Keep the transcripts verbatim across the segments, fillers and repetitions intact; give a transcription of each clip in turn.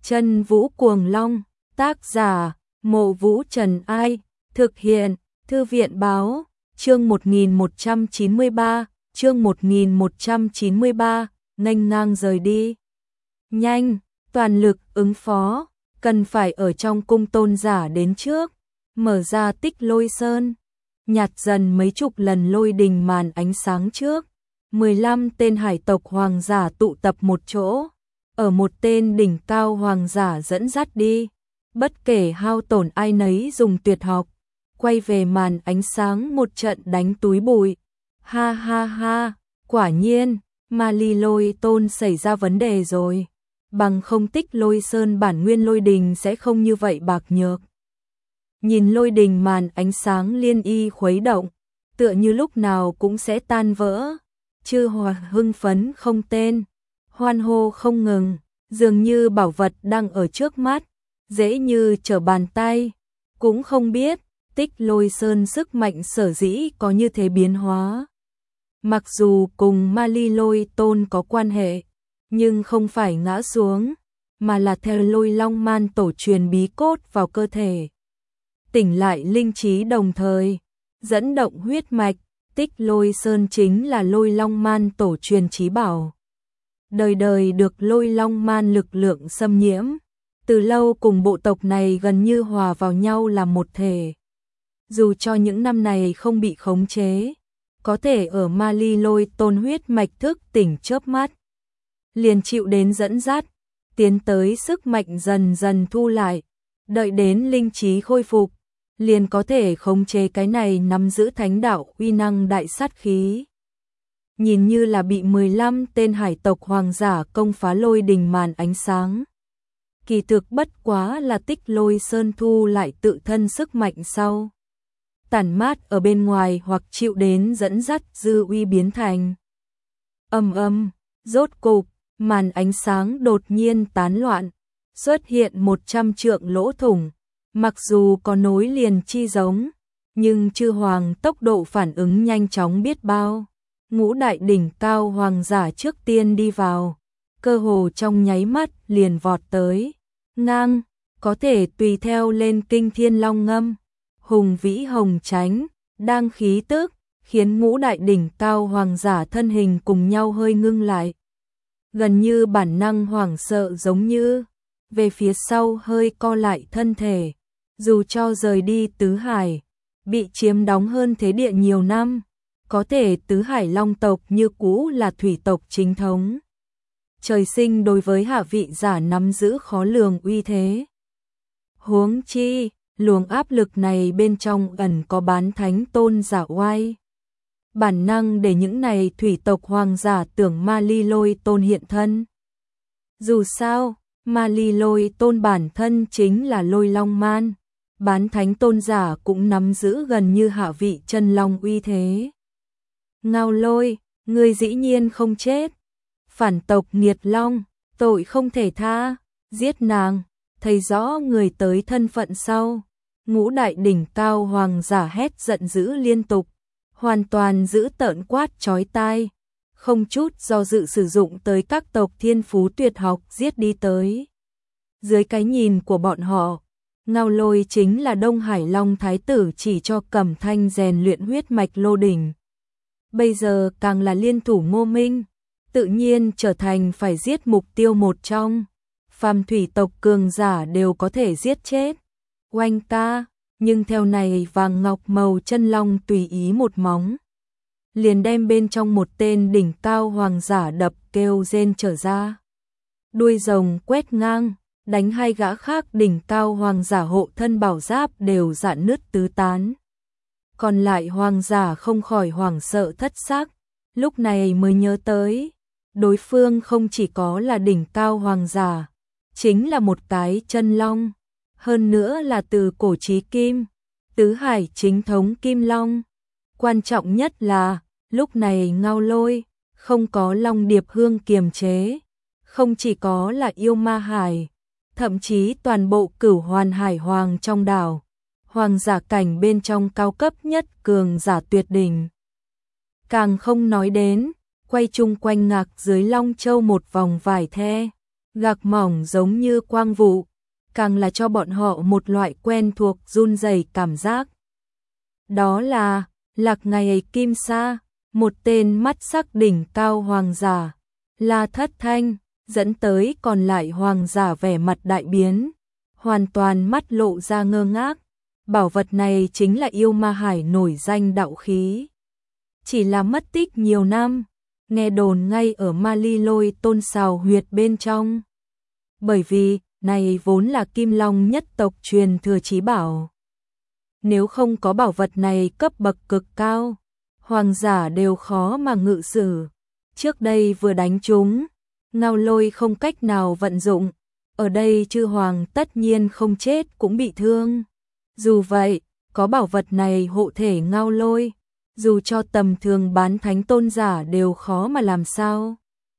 Chân Vũ Cuồng Long, tác giả, Mộ Vũ Trần Ai, thực hiện, Thư viện Báo, chương một nghìn một trăm chín mươi ba, chương một nghìn một trăm chín mươi ba, nghênh ngang rời đi. Nhanh, toàn lực ứng phó, cần phải ở trong cung tôn giả đến trước, mở ra Tích Lôi Sơn, nhạt dần mấy chục lần lôi đình màn ánh sáng trước. mười lăm tên hải tộc hoàng giả tụ tập một chỗ, ở một tên đỉnh cao hoàng giả dẫn dắt đi, bất kể hao tổn ai nấy dùng tuyệt học, quay về màn ánh sáng một trận đánh túi bụi. Ha ha ha, quả nhiên, Ma Ly Lôi Tôn xảy ra vấn đề rồi, bằng không Tích Lôi Sơn bản nguyên lôi đình sẽ không như vậy bạc nhược. Nhìn lôi đình màn ánh sáng liên y khuấy động, tựa như lúc nào cũng sẽ tan vỡ. Chư Hòa hưng phấn không tên, hoan hô không ngừng, dường như bảo vật đang ở trước mắt, dễ như trở bàn tay. Cũng không biết, Tích Lôi Sơn sức mạnh sở dĩ có như thế biến hóa. Mặc dù cùng Ma Ly Lôi Tôn có quan hệ, nhưng không phải ngã xuống, mà là theo Lôi Long Man tổ truyền bí cốt vào cơ thể. Tỉnh lại linh trí đồng thời, dẫn động huyết mạch. Tích Lôi Sơn chính là Lôi Long Man tổ truyền chí bảo. Đời đời được Lôi Long Man lực lượng xâm nhiễm, từ lâu cùng bộ tộc này gần như hòa vào nhau làm một thể. Dù cho những năm này không bị khống chế, có thể ở Ma Ly Lôi Tôn huyết mạch thức tỉnh chớp mắt, liền chịu đến dẫn dắt, tiến tới sức mạnh dần dần thu lại, đợi đến linh trí khôi phục, liền có thể khống chế cái này nắm giữ thánh đạo uy năng đại sát khí. Nhìn như là bị mười lăm tên hải tộc hoàng giả công phá lôi đình màn ánh sáng. Kỳ thực bất quá là Tích Lôi Sơn thu lại tự thân sức mạnh sau, tản mát ở bên ngoài hoặc chịu đến dẫn dắt dư uy biến thành. Âm âm, rốt cục, màn ánh sáng đột nhiên tán loạn, xuất hiện một trăm trượng lỗ thủng. Mặc dù có nối liền chi giống, nhưng chư hoàng tốc độ phản ứng nhanh chóng biết bao. Ngũ đại đỉnh cao hoàng giả trước tiên đi vào, cơ hồ trong nháy mắt liền vọt tới. Ngang, có thể tùy theo lên kinh thiên long ngâm, hùng vĩ hồng tránh, đang khí tức, khiến ngũ đại đỉnh cao hoàng giả thân hình cùng nhau hơi ngưng lại. Gần như bản năng hoảng sợ giống như, về phía sau hơi co lại thân thể. Dù cho rời đi Tứ Hải, bị chiếm đóng hơn thế địa nhiều năm, có thể Tứ Hải Long tộc như cũ là thủy tộc chính thống. Trời sinh đối với hạ vị giả nắm giữ khó lường uy thế. Huống chi, luồng áp lực này bên trong ẩn có bán thánh tôn giả oai. Bản năng để những này thủy tộc hoàng giả tưởng Ma Ly Lôi Tôn hiện thân. Dù sao, Ma Ly Lôi Tôn bản thân chính là Lôi Long Man. Bán thánh tôn giả cũng nắm giữ gần như hạ vị chân long uy thế. Ngao Lôi, ngươi dĩ nhiên không chết. Phản tộc nghiệt long, tội không thể tha, giết nàng, thấy rõ người tới thân phận sau. Ngũ đại đỉnh cao hoàng giả hét giận dữ liên tục, hoàn toàn giữ tợn quát chói tai, không chút do dự sử dụng tới các tộc thiên phú tuyệt học giết đi tới. Dưới cái nhìn của bọn họ, Ngao Lôi chính là Đông Hải Long Thái tử chỉ cho Cẩm Thanh rèn luyện huyết mạch lô đỉnh. Bây giờ càng là liên thủ Ngô Minh, tự nhiên trở thành phải giết mục tiêu một trong. Phàm thủy tộc cường giả đều có thể giết chết. Oanh ca, nhưng theo này vàng ngọc màu chân long tùy ý một móng, liền đem bên trong một tên đỉnh cao hoàng giả đập kêu rên trở ra. Đuôi rồng quét ngang, đánh hai gã khác đỉnh cao hoàng giả hộ thân bảo giáp đều rạn nứt tứ tán. Còn lại hoàng giả không khỏi hoảng sợ thất xác, lúc này mới nhớ tới, đối phương không chỉ có là đỉnh cao hoàng giả, chính là một cái chân long, hơn nữa là từ cổ chí kim, Tứ Hải chính thống kim long. Quan trọng nhất là, lúc này Ngao Lôi, không có long điệp hương kiềm chế, không chỉ có là yêu ma hải, thậm chí toàn bộ cửu hoàn hải hoàng trong đảo, hoàng giả cảnh bên trong cao cấp nhất cường giả tuyệt đỉnh. Càng không nói đến, quay chung quanh ngạc dưới Long Châu một vòng vải the, gạc mỏng giống như quang vụ, càng là cho bọn họ một loại quen thuộc run rẩy cảm giác. Đó là Lạc Ngày Kim Sa, một tên mắt sắc đỉnh cao hoàng giả, La Thất Thanh, dẫn tới còn lại hoàng giả vẻ mặt đại biến, hoàn toàn mắt lộ ra ngơ ngác. Bảo vật này chính là yêu ma hải nổi danh đạo khí. Chỉ là mất tích nhiều năm, nghe đồn ngay ở Ma Ly Lôi Tôn xào huyệt bên trong. Bởi vì, này vốn là Kim Long nhất tộc truyền thừa chí bảo. Nếu không có bảo vật này cấp bậc cực cao, hoàng giả đều khó mà ngự sử. Trước đây vừa đánh chúng, Ngao Lôi không cách nào vận dụng, ở đây chư hoàng tất nhiên không chết cũng bị thương. Dù vậy, có bảo vật này hộ thể Ngao Lôi, dù cho tầm thường bán thánh tôn giả đều khó mà làm sao.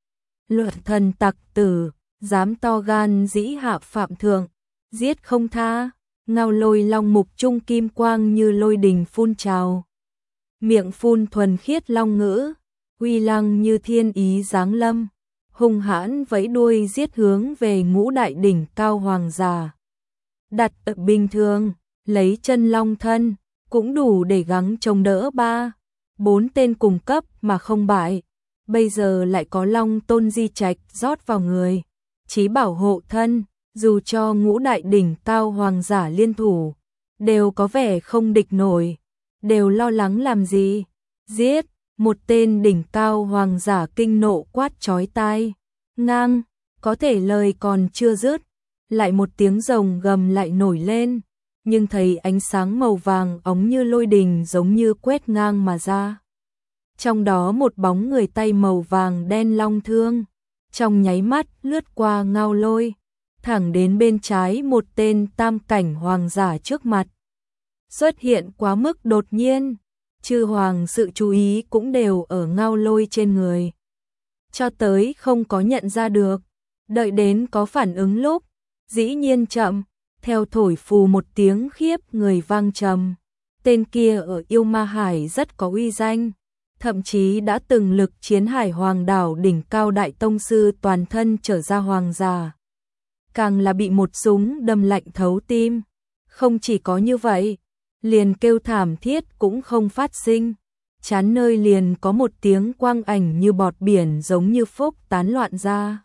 Luật thần tặc tử, dám to gan dĩ hạ phạm thượng, giết không tha. Ngao Lôi long mục trung kim quang như lôi đình phun trào, miệng phun thuần khiết long ngữ, uy lăng như thiên ý giáng lâm, hung hãn vẫy đuôi giết hướng về ngũ đại đỉnh cao hoàng giả. Đặt ở bình thường, lấy chân long thân, cũng đủ để gắng chống đỡ ba, bốn tên cùng cấp mà không bại. Bây giờ lại có long tôn di trạch rót vào người, chí bảo hộ thân, dù cho ngũ đại đỉnh cao hoàng giả liên thủ, đều có vẻ không địch nổi, đều lo lắng làm gì. Giết, một tên đỉnh cao hoàng giả kinh nộ quát chói tai, ngang, có thể lời còn chưa dứt, lại một tiếng rồng gầm lại nổi lên, nhưng thấy ánh sáng màu vàng óng như lôi đình giống như quét ngang mà ra. Trong đó một bóng người tay màu vàng đen long thương, trong nháy mắt lướt qua Ngao Lôi, thẳng đến bên trái một tên tam cảnh hoàng giả trước mặt. Xuất hiện quá mức đột nhiên, chư hoàng sự chú ý cũng đều ở Ngao Lôi trên người. Cho tới không có nhận ra được, đợi đến có phản ứng lúc, dĩ nhiên chậm, theo thổi phù một tiếng khiếp người vang trầm. Tên kia ở Yêu Ma Hải rất có uy danh, thậm chí đã từng lực chiến Hải Hoàng đảo đỉnh cao đại tông sư toàn thân trở ra hoàng giả. Càng là bị một súng đâm lạnh thấu tim. Không chỉ có như vậy, liền kêu thảm thiết cũng không phát sinh. Chán nơi liền có một tiếng quang ảnh như bọt biển giống như phốc tán loạn ra.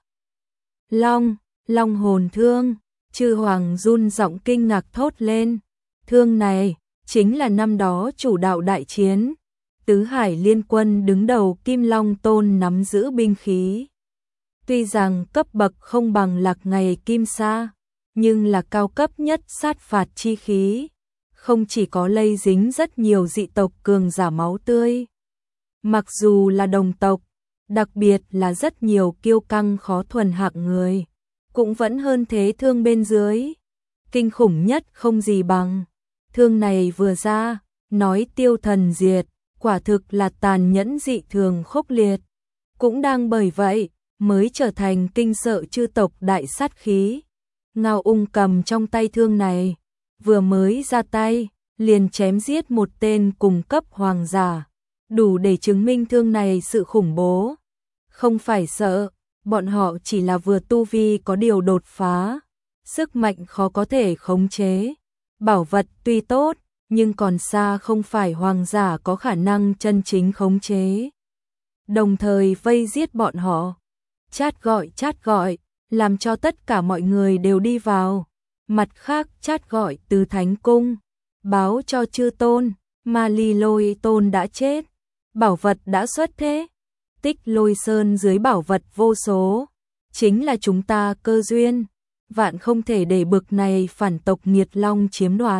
Long, long hồn thương, chư hoàng run giọng kinh ngạc thốt lên. Thương này, chính là năm đó chủ đạo đại chiến. Tứ Hải Liên Quân đứng đầu Kim Long Tôn nắm giữ binh khí. Tuy rằng cấp bậc không bằng Lạc Ngày Kim Sa, nhưng là cao cấp nhất sát phạt chi khí. Không chỉ có lây dính rất nhiều dị tộc cường giả máu tươi. Mặc dù là đồng tộc, đặc biệt là rất nhiều kiêu căng khó thuần hạng người, cũng vẫn hơn thế thương bên dưới. Kinh khủng nhất không gì bằng. Thương này vừa ra, nói tiêu thần diệt, quả thực là tàn nhẫn dị thường khốc liệt. Cũng đang bởi vậy, mới trở thành kinh sợ chư tộc đại sát khí. Ngao Ung cầm trong tay thương này, vừa mới ra tay, liền chém giết một tên cùng cấp hoàng giả, đủ để chứng minh thương này sự khủng bố. Không phải sợ, bọn họ chỉ là vừa tu vi có điều đột phá, sức mạnh khó có thể khống chế. Bảo vật tuy tốt, nhưng còn xa không phải hoàng giả có khả năng chân chính khống chế. Đồng thời vây giết bọn họ. Chát gọi chát gọi, làm cho tất cả mọi người đều đi vào. Mặt khác chát gọi từ Thánh Cung, báo cho chư tôn, Ma Ly Lôi Tôn đã chết, bảo vật đã xuất thế. Tích Lôi Sơn dưới bảo vật vô số, chính là chúng ta cơ duyên, vạn không thể để bực này phản tộc nghiệt long chiếm đoạt.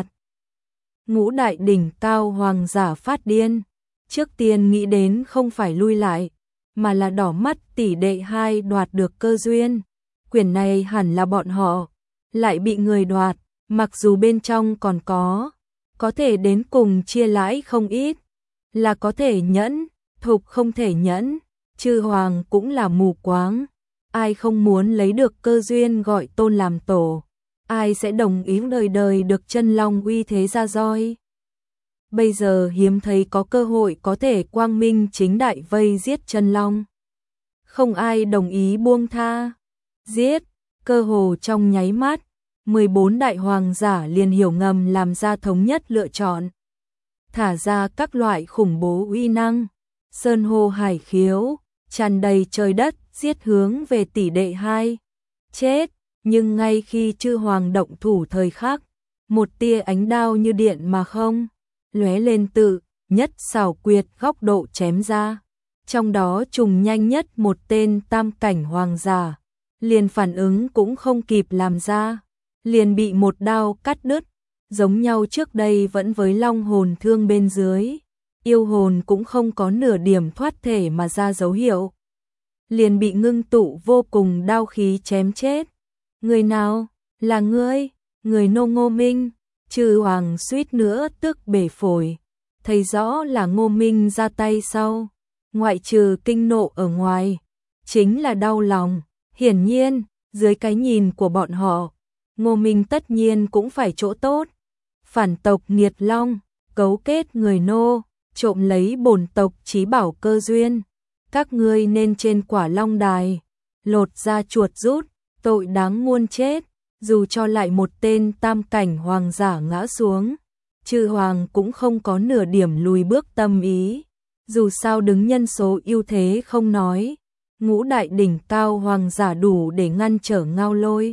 Ngũ đại đỉnh cao hoàng giả phát điên, trước tiên nghĩ đến không phải lui lại, mà là đỏ mắt tỷ đệ hai đoạt được cơ duyên. Quyền này hẳn là bọn họ, lại bị người đoạt, mặc dù bên trong còn có, có thể đến cùng chia lãi không ít, là có thể nhẫn, thục không thể nhẫn, chư hoàng cũng là mù quáng. Ai không muốn lấy được cơ duyên gọi tôn làm tổ, ai sẽ đồng ý đời đời được chân long uy thế ra roi. Bây giờ hiếm thấy có cơ hội có thể quang minh chính đại vây giết chân long. Không ai đồng ý buông tha. Giết, Cơ hồ trong nháy mắt, mười bốn đại hoàng giả liền hiểu ngầm làm ra thống nhất lựa chọn. Thả ra các loại khủng bố uy năng, sơn hô hải khiếu, tràn đầy trời đất, giết hướng về tỷ đệ hai. Chết, nhưng ngay khi chư hoàng động thủ thời khắc, một tia ánh đao như điện mà không, lóe lên tự, nhất xảo quyệt góc độ chém ra. Trong đó trùng nhanh nhất một tên tam cảnh hoàng giả, liền phản ứng cũng không kịp làm ra, liền bị một đao cắt đứt, giống nhau trước đây vẫn với long hồn thương bên dưới, yêu hồn cũng không có nửa điểm thoát thể mà ra dấu hiệu. Liền bị ngưng tụ vô cùng đao khí chém chết. Người nào? Là ngươi, người nô Ngô Minh. Chư hoàng suýt nữa tức bể phổi, thấy rõ là Ngô Minh ra tay sau, ngoại trừ kinh nộ ở ngoài, chính là đau lòng. Hiển nhiên, dưới cái nhìn của bọn họ, Ngô Minh tất nhiên cũng phải chỗ tốt. Phản tộc nghiệt long, cấu kết người nô, trộm lấy bổn tộc chí bảo cơ duyên. Các ngươi nên trên quả long đài, lột da chuột rút, tội đáng muôn chết. Dù cho lại một tên tam cảnh hoàng giả ngã xuống, chư hoàng cũng không có nửa điểm lùi bước tâm ý. Dù sao đứng nhân số ưu thế không nói, ngũ đại đỉnh cao hoàng giả đủ để ngăn trở Ngao Lôi.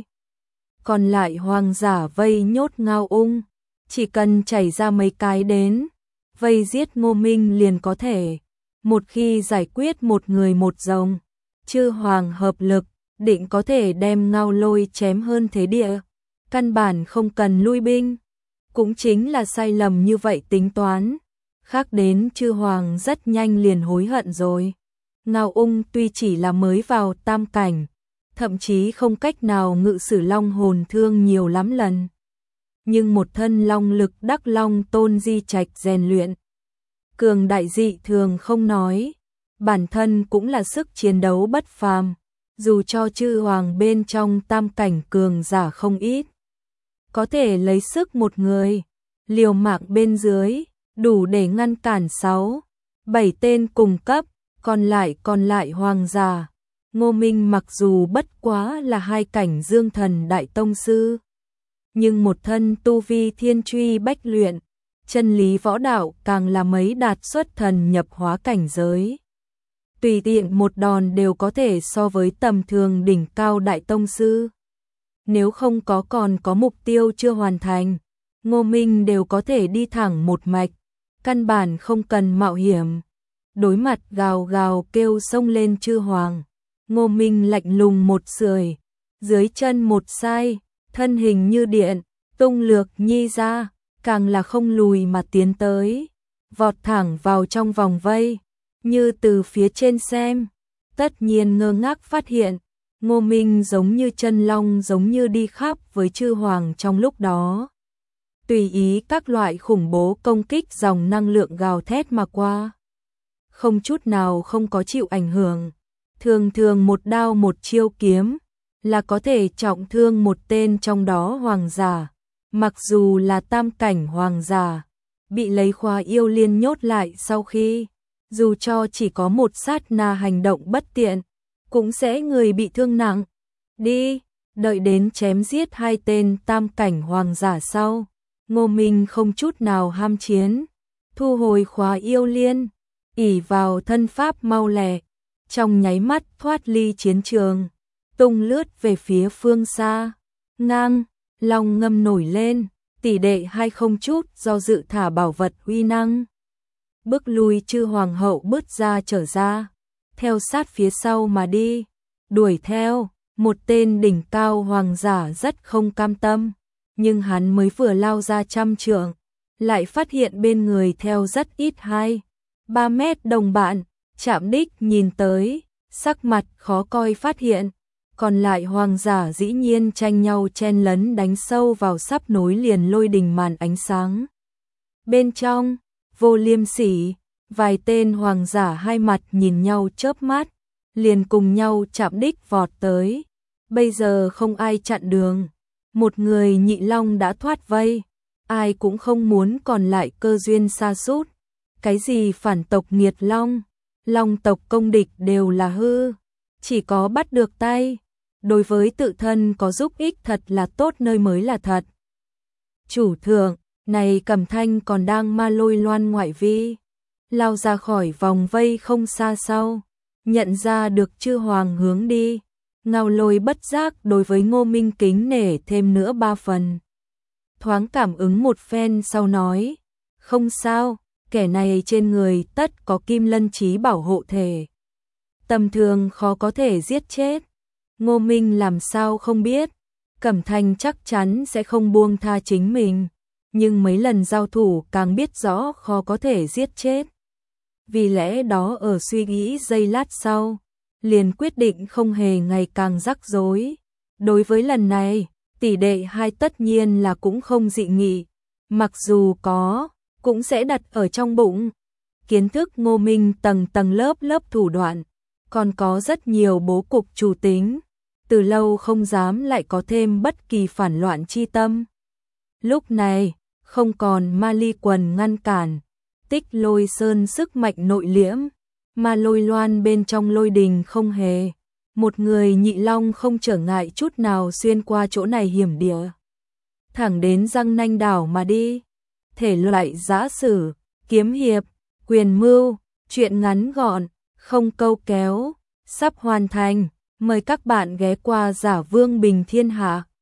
Còn lại hoàng giả vây nhốt Ngao Ung, chỉ cần chảy ra mấy cái đến, vây giết Ngô Minh liền có thể. Một khi giải quyết một người một rồng, chư hoàng hợp lực, định có thể đem Ngao Lôi chém hơn thế địa. Căn bản không cần lui binh. Cũng chính là sai lầm như vậy tính toán. Khác đến chư hoàng rất nhanh liền hối hận rồi. Ngao Ung tuy chỉ là mới vào tam cảnh, thậm chí không cách nào ngự sử long hồn thương nhiều lắm lần. Nhưng một thân long lực đắc long tôn di trạch rèn luyện. Cường đại dị thường không nói, bản thân cũng là sức chiến đấu bất phàm. Dù cho chư hoàng bên trong tam cảnh cường giả không ít, có thể lấy sức một người, liều mạng bên dưới, đủ để ngăn cản sáu, bảy tên cùng cấp, còn lại còn lại hoàng giả. Ngô Minh mặc dù bất quá là hai cảnh dương thần đại tông sư, nhưng một thân tu vi thiên truy bách luyện, chân lý võ đạo càng là mấy đạt xuất thần nhập hóa cảnh giới. Tùy tiện một đòn đều có thể so với tầm thường đỉnh cao đại tông sư. Nếu không có còn có mục tiêu chưa hoàn thành, Ngô Minh đều có thể đi thẳng một mạch, căn bản không cần mạo hiểm. Đối mặt gào gào kêu xông lên chư hoàng, Ngô Minh lạnh lùng một sưởi, dưới chân một sai, thân hình như điện, tung lược nhi ra, càng là không lùi mà tiến tới, vọt thẳng vào trong vòng vây. Như từ phía trên xem, tất nhiên ngơ ngác phát hiện, Ngô Minh giống như chân long giống như đi khắp với chư hoàng trong lúc đó. Tùy ý các loại khủng bố công kích dòng năng lượng gào thét mà qua. Không chút nào không có chịu ảnh hưởng. Thường thường một đao một chiêu kiếm là có thể trọng thương một tên trong đó hoàng giả. Mặc dù là tam cảnh hoàng giả, bị lấy khóa yêu liên nhốt lại sau khi dù cho chỉ có một sát na hành động bất tiện, cũng sẽ người bị thương nặng. Đi, đợi đến chém giết hai tên tam cảnh hoàng giả sau, Ngô Minh không chút nào ham chiến, thu hồi khóa yêu liên, ỷ vào thân pháp mau lẹ, trong nháy mắt thoát ly chiến trường, tung lướt về phía phương xa. Ngang, long ngâm nổi lên, tỷ đệ hai không chút do dự thả bảo vật uy năng. Bước lui chư hoàng hậu bứt ra trở ra, theo sát phía sau mà đi, đuổi theo, một tên đỉnh cao hoàng giả rất không cam tâm, nhưng hắn mới vừa lao ra trăm trượng, lại phát hiện bên người theo rất ít hai, ba mét đồng bạn, chạm đích nhìn tới, sắc mặt khó coi phát hiện, còn lại hoàng giả dĩ nhiên tranh nhau chen lấn đánh sâu vào sắp nối liền lôi đình màn ánh sáng. Bên trong, Vô Liêm Sỉ, vài tên hoàng giả hai mặt nhìn nhau chớp mắt, liền cùng nhau chạm đích vọt tới. Bây giờ không ai chặn đường, một người nhị long đã thoát vây, ai cũng không muốn còn lại cơ duyên sa sút. Cái gì phản tộc nghiệt long, long tộc công địch đều là hư, chỉ có bắt được tay, đối với tự thân có giúp ích thật là tốt nơi mới là thật. Chủ thượng, này Cẩm Thanh còn đang ma lôi loan ngoại vi, lao ra khỏi vòng vây không xa sau, nhận ra được chư hoàng hướng đi, Ngao Lôi bất giác đối với Ngô Minh kính nể thêm nữa ba phần. Thoáng cảm ứng một phen sau nói, không sao, kẻ này trên người tất có kim lân chí bảo hộ thể, tầm thường khó có thể giết chết. Ngô Minh làm sao không biết, Cẩm Thanh chắc chắn sẽ không buông tha chính mình, nhưng mấy lần giao thủ càng biết rõ khó có thể giết chết. Vì lẽ đó ở suy nghĩ giây lát sau, liền quyết định không hề ngày càng rắc rối. Đối với lần này, tỷ đệ hai tất nhiên là cũng không dị nghị, mặc dù có, cũng sẽ đặt ở trong bụng. Kiến thức Ngô Minh tầng tầng lớp lớp thủ đoạn, còn có rất nhiều bố cục chủ tính, từ lâu không dám lại có thêm bất kỳ phản loạn chi tâm. Lúc này, không còn ma ly quần ngăn cản, Tích Lôi Sơn sức mạnh nội liễm, ma lôi loan bên trong lôi đình không hề. Một người nhị long không trở ngại chút nào xuyên qua chỗ này hiểm địa, thẳng đến Giang Nanh đảo mà đi. Thể loại giã sử, kiếm hiệp, quyền mưu, truyện ngắn gọn, không câu kéo, sắp hoàn thành. Mời các bạn ghé qua Giả Vương Bình Thiên Hạ.